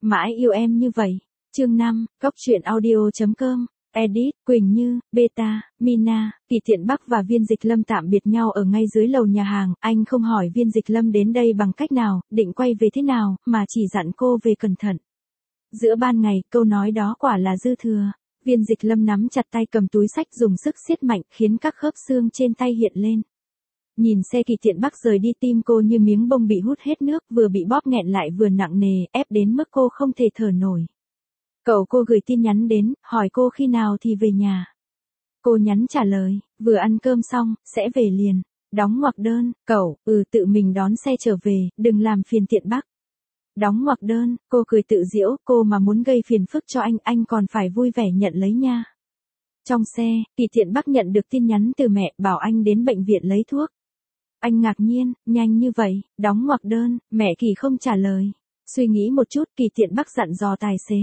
mãi yêu em như vậy. Chương 5, Cóc truyện audio.com. Edit, Quỳnh Như, Beta, Mina. Kỳ Thiện Bắc và Viên Dịch Lâm tạm biệt nhau ở ngay dưới lầu nhà hàng, anh không hỏi Viên Dịch Lâm đến đây bằng cách nào, định quay về thế nào, mà chỉ dặn cô về cẩn thận. Giữa ban ngày, câu nói đó quả là dư thừa. Viên Dịch Lâm nắm chặt tay cầm túi xách dùng sức siết mạnh, khiến các khớp xương trên tay hiện lên. Nhìn xe Kỳ Thiện Bắc rời đi, tim cô như miếng bông bị hút hết nước, vừa bị bóp nghẹn lại vừa nặng nề, ép đến mức cô không thể thở nổi. Cô gửi tin nhắn đến, hỏi cô khi nào thì về nhà. Cô nhắn trả lời, vừa ăn cơm xong, sẽ về liền. Đóng ngoặc đơn, cậu, tự mình đón xe trở về, đừng làm phiền Thiện Bắc. Đóng ngoặc đơn, cô cười tự giễu, cô mà muốn gây phiền phức cho anh còn phải vui vẻ nhận lấy nha. Trong xe, Kỳ Thiện Bắc nhận được tin nhắn từ mẹ, bảo anh đến bệnh viện lấy thuốc. Anh ngạc nhiên, nhanh như vậy, đóng ngoặc đơn, mẹ Kỳ không trả lời. Suy nghĩ một chút, Kỳ Thiện Bắc dặn dò tài xế.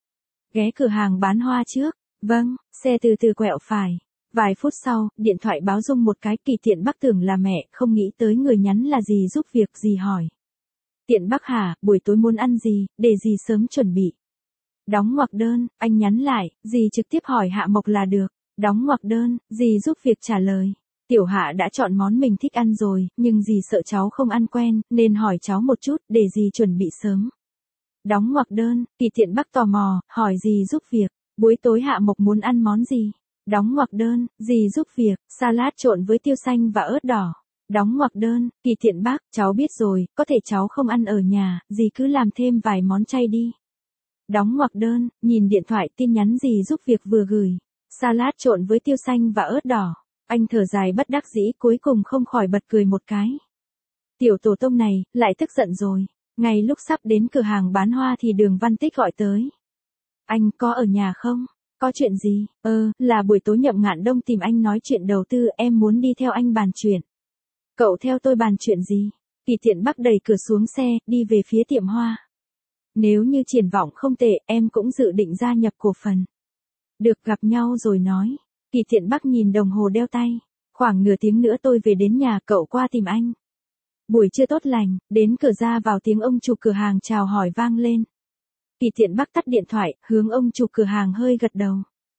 Ghé cửa hàng bán hoa trước. Vâng, xe từ từ quẹo phải. Vài phút sau, điện thoại báo rung một cái, Kỳ Thiện Bắc tưởng là mẹ, không nghĩ tới người nhắn là gì, giúp việc gì hỏi. Thiện Bắc hả, buổi tối muốn ăn gì, để gì sớm chuẩn bị. Đóng ngoặc đơn, anh nhắn lại, dì trực tiếp hỏi Hạ Mộc là được. Đóng ngoặc đơn, dì giúp việc trả lời. Tiểu Hạ đã chọn món mình thích ăn rồi, nhưng dì sợ cháu không ăn quen, nên hỏi cháu một chút, để dì chuẩn bị sớm. Đóng ngoặc đơn, Kỳ Thiện Bắc tò mò, hỏi dì giúp việc, buổi tối Hạ Mộc muốn ăn món gì? Đóng ngoặc đơn, dì giúp việc, salad trộn với tiêu xanh và ớt đỏ. Đóng ngoặc đơn, Kỳ Thiện Bắc, cháu biết rồi, có thể cháu không ăn ở nhà, dì cứ làm thêm vài món chay đi. Đóng ngoặc đơn, nhìn điện thoại tin nhắn dì giúp việc vừa gửi, salad trộn với tiêu xanh và ớt đỏ. Anh thở dài bất đắc dĩ, cuối cùng không khỏi bật cười một cái. Tiểu tổ tông này, lại tức giận rồi. Ngay lúc sắp đến cửa hàng bán hoa thì Đường Văn Tích gọi tới. Anh có ở nhà không? Có chuyện gì? Là buổi tối Nhậm Ngạn Đông tìm anh nói chuyện đầu tư, em muốn đi theo anh bàn chuyện. Cậu theo tôi bàn chuyện gì? Kỳ Thiện Bắc đẩy cửa xuống xe, đi về phía tiệm hoa. Nếu như triển vọng không tệ, em cũng dự định gia nhập cổ phần. Được, gặp nhau rồi nói. Kỳ Thiện Bắc nhìn đồng hồ đeo tay. Khoảng nửa tiếng nữa tôi về đến nhà, cậu qua tìm anh. Buổi trưa tốt lành, đến cửa ra vào tiếng ông chủ cửa hàng chào hỏi vang lên. Kỳ Thiện Bắc tắt điện thoại, hướng ông chủ cửa hàng hơi gật đầu.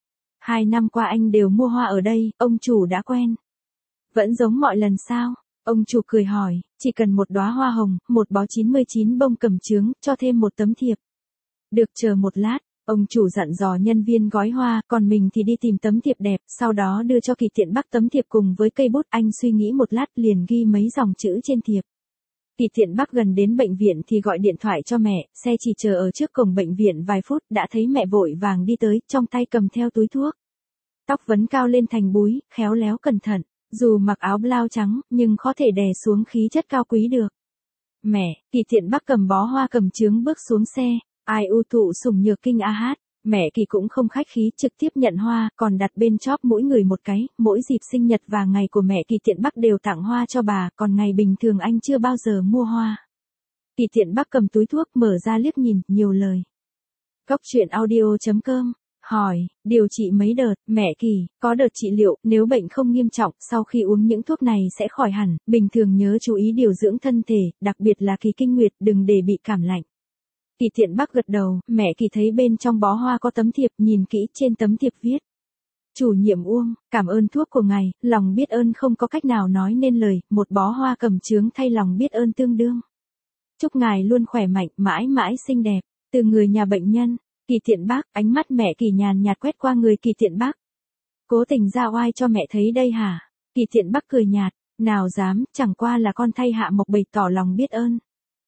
2 năm qua anh đều mua hoa ở đây, ông chủ đã quen. Vẫn giống mọi lần sao? Ông chủ cười hỏi, chỉ cần một đóa hoa hồng, một bó 99 bông cẩm chướng, cho thêm một tấm thiệp. Được, chờ một lát, ông chủ dặn dò nhân viên gói hoa, còn mình thì đi tìm tấm thiệp đẹp, sau đó đưa cho Kỳ Thiện Bắc tấm thiệp cùng với cây bút. Anh suy nghĩ một lát liền ghi mấy dòng chữ trên thiệp. Kỳ Thiện Bắc gần đến bệnh viện thì gọi điện thoại cho mẹ, xe chỉ chờ ở trước cổng bệnh viện vài phút, đã thấy mẹ vội vàng đi tới, trong tay cầm theo túi thuốc. Tóc vấn cao lên thành búi, khéo léo cẩn thận, dù mặc áo blau trắng, nhưng khó thể đè xuống khí chất cao quý được. Mẹ, Kỳ Thiện Bắc cầm bó hoa cầm chướng bước xuống xe, ai ưu thụ sủng nhược kinh a hát. Mẹ Kỳ cũng không khách khí, trực tiếp nhận hoa, còn đặt bên chóp mỗi người một cái, mỗi dịp sinh nhật và ngày của mẹ Kỳ Thiện Bắc đều tặng hoa cho bà, còn ngày bình thường anh chưa bao giờ mua hoa. Kỳ Thiện Bắc cầm túi thuốc, mở ra liếc nhìn, nhiều lời. Cóc truyện audio.com, hỏi, điều trị mấy đợt, mẹ Kỳ, có đợt trị liệu, nếu bệnh không nghiêm trọng, sau khi uống những thuốc này sẽ khỏi hẳn, bình thường nhớ chú ý điều dưỡng thân thể, đặc biệt là kỳ kinh nguyệt, đừng để bị cảm lạnh. Kỳ Thiện Bắc gật đầu, mẹ Kỳ thấy bên trong bó hoa có tấm thiệp, nhìn kỹ trên tấm thiệp viết. Chủ nhiệm Uông, cảm ơn thuốc của ngài, lòng biết ơn không có cách nào nói nên lời, một bó hoa cẩm chướng thay lòng biết ơn tương đương. Chúc ngài luôn khỏe mạnh, mãi mãi xinh đẹp, từ người nhà bệnh nhân. Kỳ Thiện Bắc, ánh mắt mẹ Kỳ nhàn nhạt quét qua người Kỳ Thiện Bắc. Cố tình ra oai cho mẹ thấy đây hả? Kỳ Thiện Bắc cười nhạt, nào dám, chẳng qua là con thay Hạ Mộc bày tỏ lòng biết ơn.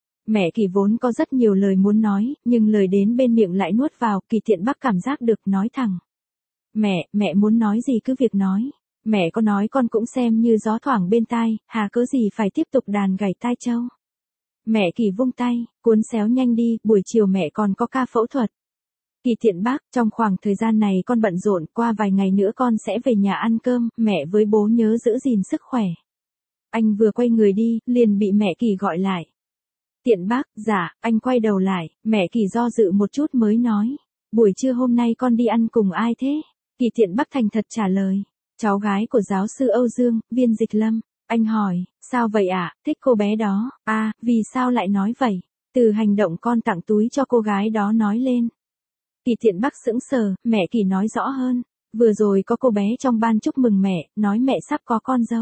Mẹ Kỳ vốn có rất nhiều lời muốn nói, nhưng lời đến bên miệng lại nuốt vào, Kỳ Thiện Bắc cảm giác được, nói thẳng. Mẹ muốn nói gì cứ việc nói. Mẹ có nói con cũng xem như gió thoảng bên tai, hà cớ gì phải tiếp tục đàn gảy tai trâu. Mẹ Kỳ vung tay, cuốn xéo nhanh đi, buổi chiều mẹ còn có ca phẫu thuật. Kỳ Thiện Bắc, trong khoảng thời gian này con bận rộn, qua vài ngày nữa con sẽ về nhà ăn cơm, mẹ với bố nhớ giữ gìn sức khỏe. Anh vừa quay người đi, liền bị mẹ Kỳ gọi lại. Thiện Bắc, dạ, anh quay đầu lại, mẹ Kỳ do dự một chút mới nói. Buổi trưa hôm nay con đi ăn cùng ai thế? Kỳ Thiện Bắc thành thật trả lời. Cháu gái của giáo sư Âu Dương, Viên Dịch Lâm. Anh hỏi, sao vậy ạ, thích cô bé đó? À, vì sao lại nói vậy? Từ hành động con tặng túi cho cô gái đó nói lên. Kỳ Thiện Bắc sững sờ, mẹ Kỳ nói rõ hơn. Vừa rồi có cô bé trong ban chúc mừng mẹ, nói mẹ sắp có con dâu.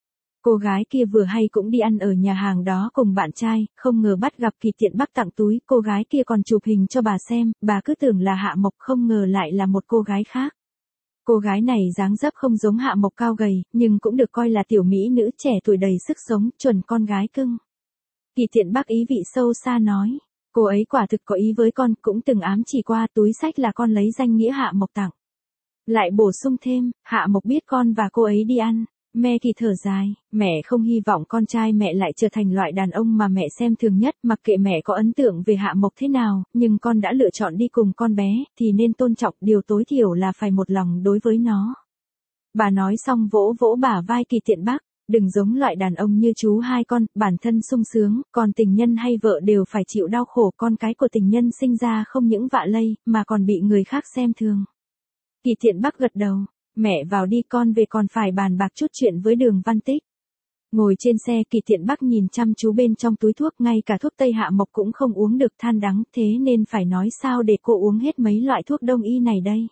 Cô gái kia vừa hay cũng đi ăn ở nhà hàng đó cùng bạn trai, không ngờ bắt gặp Kỳ Thiện Bắc tặng túi, cô gái kia còn chụp hình cho bà xem, bà cứ tưởng là Hạ Mộc, không ngờ lại là một cô gái khác. Cô gái này dáng dấp không giống Hạ Mộc cao gầy, nhưng cũng được coi là tiểu mỹ nữ trẻ tuổi đầy sức sống, chuẩn con gái cưng. Kỳ Thiện Bắc ý vị sâu xa nói, cô ấy quả thực có ý với con, cũng từng ám chỉ qua túi xách là con lấy danh nghĩa Hạ Mộc tặng. Lại bổ sung thêm, Hạ Mộc biết con và cô ấy đi ăn. Mẹ Kỳ thở dài, mẹ không hy vọng con trai mẹ lại trở thành loại đàn ông mà mẹ xem thường nhất, mặc kệ mẹ có ấn tượng về Hạ Mộc thế nào, nhưng con đã lựa chọn đi cùng con bé, thì nên tôn trọng, điều tối thiểu là phải một lòng đối với nó. Bà nói xong vỗ vỗ bả vai Kỳ Thiện Bắc, đừng giống loại đàn ông như chú hai con, bản thân sung sướng, còn tình nhân hay vợ đều phải chịu đau khổ, con cái của tình nhân sinh ra không những vạ lây, mà còn bị người khác xem thường. Kỳ Thiện Bắc gật đầu. Mẹ vào đi, con về còn phải bàn bạc chút chuyện với Đường Văn Tích. Ngồi trên xe, Kỳ Thiện Bắc nhìn chăm chú bên trong túi thuốc, ngay cả thuốc tây Hạ Mộc cũng không uống được, than đắng, thế nên phải nói sao để cô uống hết mấy loại thuốc đông y này đây.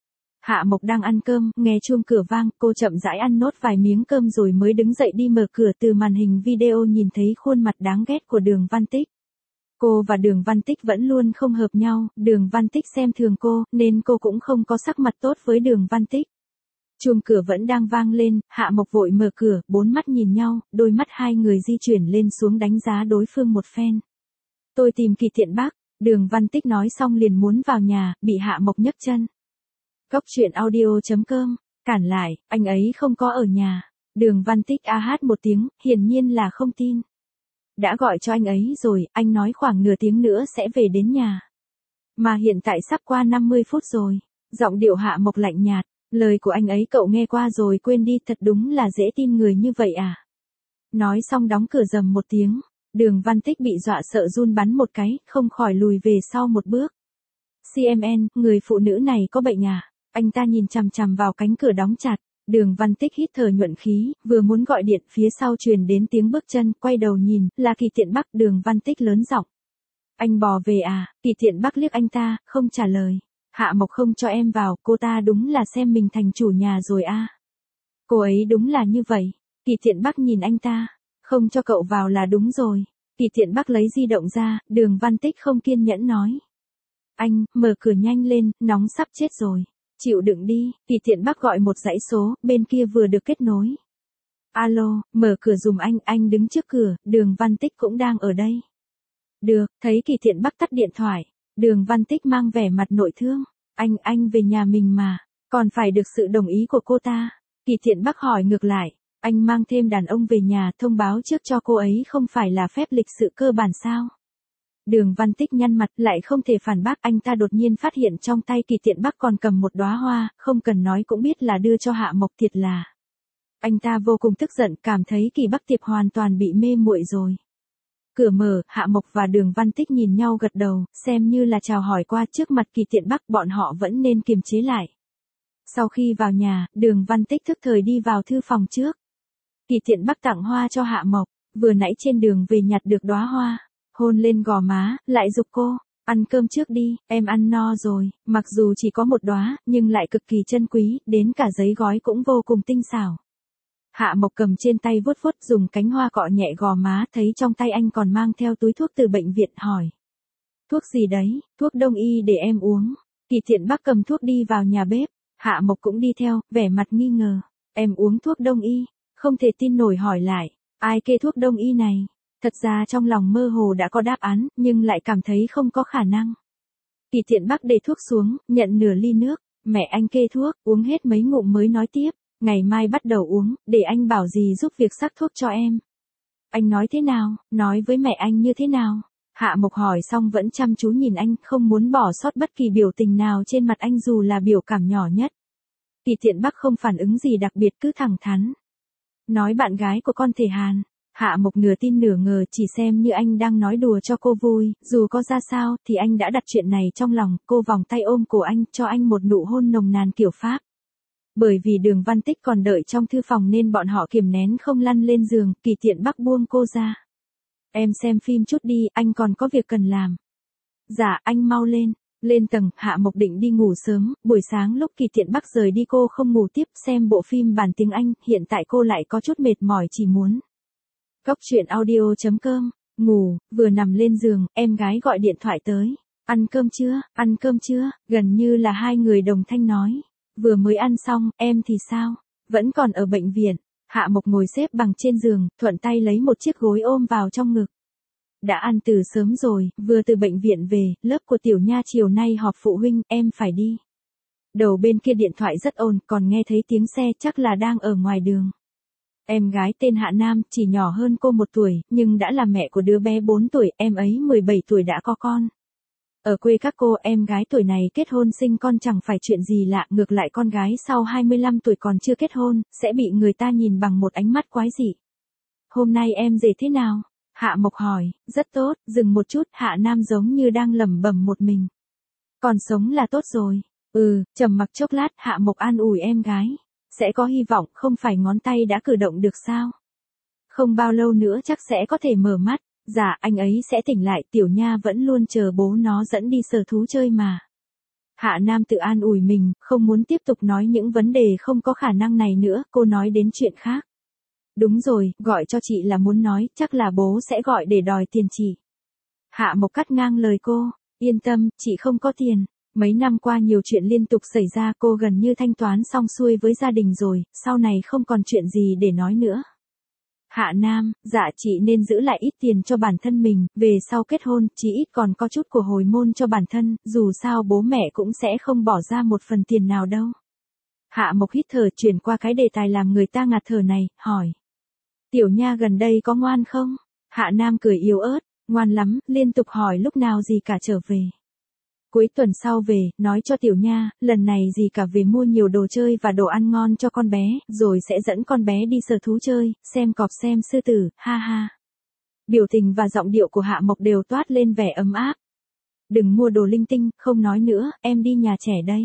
Hạ Mộc đang ăn cơm, nghe chuông cửa vang, cô chậm rãi ăn nốt vài miếng cơm rồi mới đứng dậy đi mở cửa. Từ màn hình video nhìn thấy khuôn mặt đáng ghét của Đường Văn Tích. Cô và Đường Văn Tích vẫn luôn không hợp nhau, Đường Văn Tích xem thường cô, nên cô cũng không có sắc mặt tốt với Đường Văn Tích. Chuông cửa vẫn đang vang lên, Hạ Mộc vội mở cửa, bốn mắt nhìn nhau, đôi mắt hai người di chuyển lên xuống đánh giá đối phương một phen. Tôi tìm Kỳ Thiện Bắc, Đường Văn Tích nói xong liền muốn vào nhà, bị Hạ Mộc nhấc chân. Cốc truyện audio.com, cản lại, anh ấy không có ở nhà. Đường Văn Tích a hát một tiếng, hiển nhiên là không tin. Đã gọi cho anh ấy rồi, anh nói khoảng nửa tiếng nữa sẽ về đến nhà. Mà hiện tại sắp qua 50 phút rồi. Giọng điệu Hạ Mộc lạnh nhạt. Lời của anh ấy cậu nghe qua rồi quên đi, thật đúng là dễ tin người như vậy à. Nói xong đóng cửa rầm một tiếng. Đường Văn Tích bị dọa sợ run bắn một cái, không khỏi lùi về sau một bước. CMN, người phụ nữ này có bệnh à? Anh ta nhìn chằm chằm vào cánh cửa đóng chặt. Đường Văn Tích hít thở nhuận khí, vừa muốn gọi điện, phía sau truyền đến tiếng bước chân, quay đầu nhìn, là Kỳ Thiện Bắc. Đường Văn Tích lớn giọng. Anh bò về à? Kỳ Thiện Bắc liếc anh ta, không trả lời. Hạ Mộc không cho em vào, cô ta đúng là xem mình thành chủ nhà rồi à. Cô ấy đúng là như vậy. Kỳ Thiện Bắc nhìn anh ta. Không cho cậu vào là đúng rồi. Kỳ Thiện Bắc lấy di động ra, Đường Văn Tích không kiên nhẫn nói. Anh, mở cửa nhanh lên, nóng sắp chết rồi. Chịu đựng đi. Kỳ Thiện Bắc gọi một dãy số, bên kia vừa được kết nối. Alo, mở cửa dùm anh đứng trước cửa, Đường Văn Tích cũng đang ở đây. Được, thấy Kỳ Thiện Bắc tắt điện thoại. Đường Văn Tích mang vẻ mặt nội thương. Anh về nhà mình mà, còn phải được sự đồng ý của cô ta. Kỳ Thiện Bắc hỏi ngược lại, anh mang thêm đàn ông về nhà, thông báo trước cho cô ấy không phải là phép lịch sự cơ bản sao? Đường Văn Tích nhăn mặt, lại không thể phản bác. Anh ta đột nhiên phát hiện trong tay Kỳ Thiện Bắc còn cầm một đóa hoa, không cần nói cũng biết là đưa cho Hạ Mộc, thiệt là. Anh ta vô cùng tức giận, cảm thấy Kỳ Bắc Tiệp hoàn toàn bị mê muội rồi. Cửa mở, Hạ Mộc và Đường Văn Tích nhìn nhau gật đầu, xem như là chào hỏi qua. Trước mặt Kỳ Thiện Bắc, bọn họ vẫn nên kiềm chế lại. Sau khi vào nhà, Đường Văn Tích thức thời đi vào thư phòng trước. Kỳ Thiện Bắc tặng hoa cho Hạ Mộc, vừa nãy trên đường về nhặt được đóa hoa, hôn lên gò má, lại giục cô, ăn cơm trước đi, em ăn no rồi. Mặc dù chỉ có một đóa, nhưng lại cực kỳ chân quý, đến cả giấy gói cũng vô cùng tinh xảo. Hạ Mộc cầm trên tay vuốt vuốt, dùng cánh hoa cọ nhẹ gò má, thấy trong tay anh còn mang theo túi thuốc từ bệnh viện, hỏi. Thuốc gì đấy? Thuốc đông y để em uống. Kỳ Thiện Bắc cầm thuốc đi vào nhà bếp, Hạ Mộc cũng đi theo, vẻ mặt nghi ngờ. Em uống thuốc đông y? Không thể tin nổi hỏi lại, ai kê thuốc đông y này? Thật ra trong lòng mơ hồ đã có đáp án, nhưng lại cảm thấy không có khả năng. Kỳ Thiện Bắc để thuốc xuống, nhận nửa ly nước, mẹ anh kê thuốc, uống hết mấy ngụm mới nói tiếp. Ngày mai bắt đầu uống, để anh bảo gì giúp việc sắc thuốc cho em. Anh nói thế nào, nói với mẹ anh như thế nào? Hạ Mộc hỏi xong vẫn chăm chú nhìn anh, không muốn bỏ sót bất kỳ biểu tình nào trên mặt anh dù là biểu cảm nhỏ nhất. Kỳ Thiện Bắc không phản ứng gì đặc biệt, cứ thẳng thắn. Nói bạn gái của con Thể Hàn. Hạ Mộc nửa tin nửa ngờ, chỉ xem như anh đang nói đùa cho cô vui, dù có ra sao thì anh đã đặt chuyện này trong lòng. Cô vòng tay ôm cổ anh, cho anh một nụ hôn nồng nàn kiểu Pháp. Bởi vì Đường Văn Tích còn đợi trong thư phòng nên bọn họ kiềm nén không lăn lên giường. Kỳ Thiện Bắc buông cô ra. Em xem phim chút đi, anh còn có việc cần làm. Dạ, anh mau lên. Lên tầng, Hạ Mộc định đi ngủ sớm, buổi sáng lúc Kỳ Tiện Bắc rời đi cô không ngủ tiếp xem bộ phim bản tiếng Anh, hiện tại cô lại có chút mệt mỏi chỉ muốn. Cóc truyện audio.com, ngủ, vừa nằm lên giường, em gái gọi điện thoại tới. Ăn cơm chưa, gần như là hai người đồng thanh nói. Vừa mới ăn xong, em thì sao? Vẫn còn ở bệnh viện. Hạ Mộc ngồi xếp bằng trên giường, thuận tay lấy một chiếc gối ôm vào trong ngực. Đã ăn từ sớm rồi, vừa từ bệnh viện về, lớp của Tiểu Nha chiều nay họp phụ huynh, em phải đi. Đầu bên kia điện thoại rất ồn, còn nghe thấy tiếng xe chắc là đang ở ngoài đường. Em gái tên Hạ Nam, chỉ nhỏ hơn cô 1 tuổi, nhưng đã là mẹ của đứa bé 4 tuổi, em ấy 17 tuổi đã có con. Ở quê các cô, em gái tuổi này kết hôn sinh con chẳng phải chuyện gì lạ, ngược lại con gái sau 25 tuổi còn chưa kết hôn, sẽ bị người ta nhìn bằng một ánh mắt quái dị. Hôm nay em rể thế nào? Hạ Mộc hỏi, rất tốt, dừng một chút, Hạ Nam giống như đang lẩm bẩm một mình. Còn sống là tốt rồi. Trầm mặc chốc lát, Hạ Mộc an ủi em gái. Sẽ có hy vọng, không phải ngón tay đã cử động được sao? Không bao lâu nữa chắc sẽ có thể mở mắt. Dạ, anh ấy sẽ tỉnh lại, Tiểu Nha vẫn luôn chờ bố nó dẫn đi sở thú chơi mà. Hạ Nam tự an ủi mình, không muốn tiếp tục nói những vấn đề không có khả năng này nữa, cô nói đến chuyện khác. Đúng rồi, gọi cho chị là muốn nói, chắc là bố sẽ gọi để đòi tiền chị. Hạ Mộc cắt ngang lời cô, yên tâm, chị không có tiền. Mấy năm qua nhiều chuyện liên tục xảy ra, cô gần như thanh toán xong xuôi với gia đình rồi, sau này không còn chuyện gì để nói nữa. Hạ Nam, dạ chị nên giữ lại ít tiền cho bản thân mình, về sau kết hôn, chí ít còn có chút của hồi môn cho bản thân, dù sao bố mẹ cũng sẽ không bỏ ra một phần tiền nào đâu. Hạ Mộc hít thở chuyển qua cái đề tài làm người ta ngạt thở này, hỏi. Tiểu Nha gần đây có ngoan không? Hạ Nam cười yếu ớt, ngoan lắm, liên tục hỏi lúc nào gì cả trở về. Cuối tuần sau về, nói cho Tiểu Nha, lần này gì cả về mua nhiều đồ chơi và đồ ăn ngon cho con bé, rồi sẽ dẫn con bé đi sở thú chơi, xem cọp xem sư tử, ha ha. Biểu tình và giọng điệu của Hạ Mộc đều toát lên vẻ ấm áp. Đừng mua đồ linh tinh, không nói nữa, em đi nhà trẻ đây.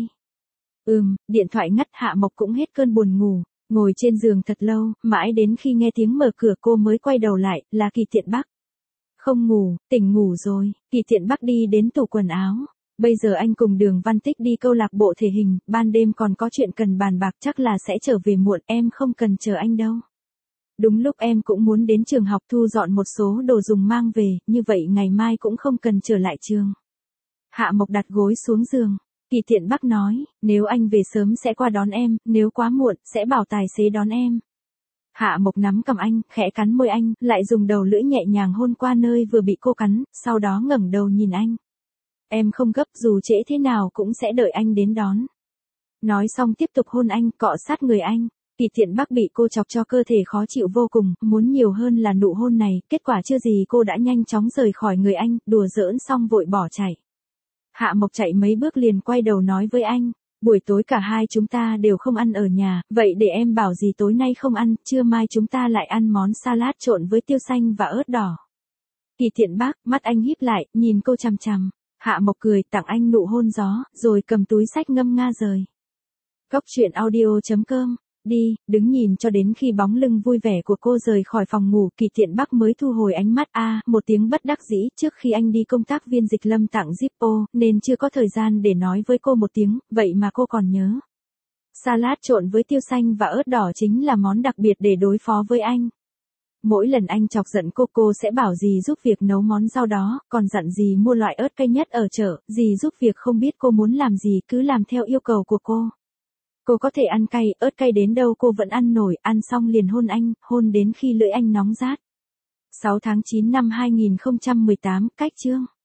Điện thoại ngắt, Hạ Mộc cũng hết cơn buồn ngủ, ngồi trên giường thật lâu, mãi đến khi nghe tiếng mở cửa cô mới quay đầu lại, là Kỳ Tiện Bắc. Không ngủ, tỉnh ngủ rồi, Kỳ Tiện Bắc đi đến tủ quần áo. Bây giờ anh cùng Đường Văn Tích đi câu lạc bộ thể hình, ban đêm còn có chuyện cần bàn bạc, chắc là sẽ trở về muộn, em không cần chờ anh đâu. Đúng lúc em cũng muốn đến trường học thu dọn một số đồ dùng mang về, như vậy ngày mai cũng không cần trở lại trường. Hạ Mộc đặt gối xuống giường. Kỳ Tiện Bắc nói, nếu anh về sớm sẽ qua đón em, nếu quá muộn, sẽ bảo tài xế đón em. Hạ Mộc nắm cầm anh, khẽ cắn môi anh, lại dùng đầu lưỡi nhẹ nhàng hôn qua nơi vừa bị cô cắn, sau đó ngẩng đầu nhìn anh. Em không gấp, dù trễ thế nào cũng sẽ đợi anh đến đón. Nói xong tiếp tục hôn anh, cọ sát người anh. Kỳ Tiện Bắc bị cô chọc cho cơ thể khó chịu vô cùng, muốn nhiều hơn là nụ hôn này, kết quả chưa gì cô đã nhanh chóng rời khỏi người anh, đùa giỡn xong vội bỏ chạy. Hạ Mộc chạy mấy bước liền quay đầu nói với anh, buổi tối cả hai chúng ta đều không ăn ở nhà, vậy để em bảo gì tối nay không ăn, trưa mai chúng ta lại ăn món salad trộn với tiêu xanh và ớt đỏ. Kỳ Tiện Bắc, mắt anh híp lại, nhìn cô chằm chằm. Hạ Mộc cười, tặng anh nụ hôn gió, rồi cầm túi xách ngâm nga rời. Cóc truyện audio.com, đi, đứng nhìn cho đến khi bóng lưng vui vẻ của cô rời khỏi phòng ngủ, Kỳ Tiện Bắc mới thu hồi ánh mắt. Một tiếng bất đắc dĩ, trước khi anh đi công tác Viên Dịch Lâm tặng Zippo, nên chưa có thời gian để nói với cô một tiếng, vậy mà cô còn nhớ. Salad trộn với tiêu xanh và ớt đỏ chính là món đặc biệt để đối phó với anh. Mỗi lần anh chọc giận cô sẽ bảo dì giúp việc nấu món rau đó, còn dặn dì mua loại ớt cay nhất ở chợ, dì giúp việc không biết cô muốn làm gì cứ làm theo yêu cầu của cô. Cô có thể ăn cay, ớt cay đến đâu cô vẫn ăn nổi, ăn xong liền hôn anh, hôn đến khi lưỡi anh nóng rát. 6 tháng 9 năm 2018, cách chương.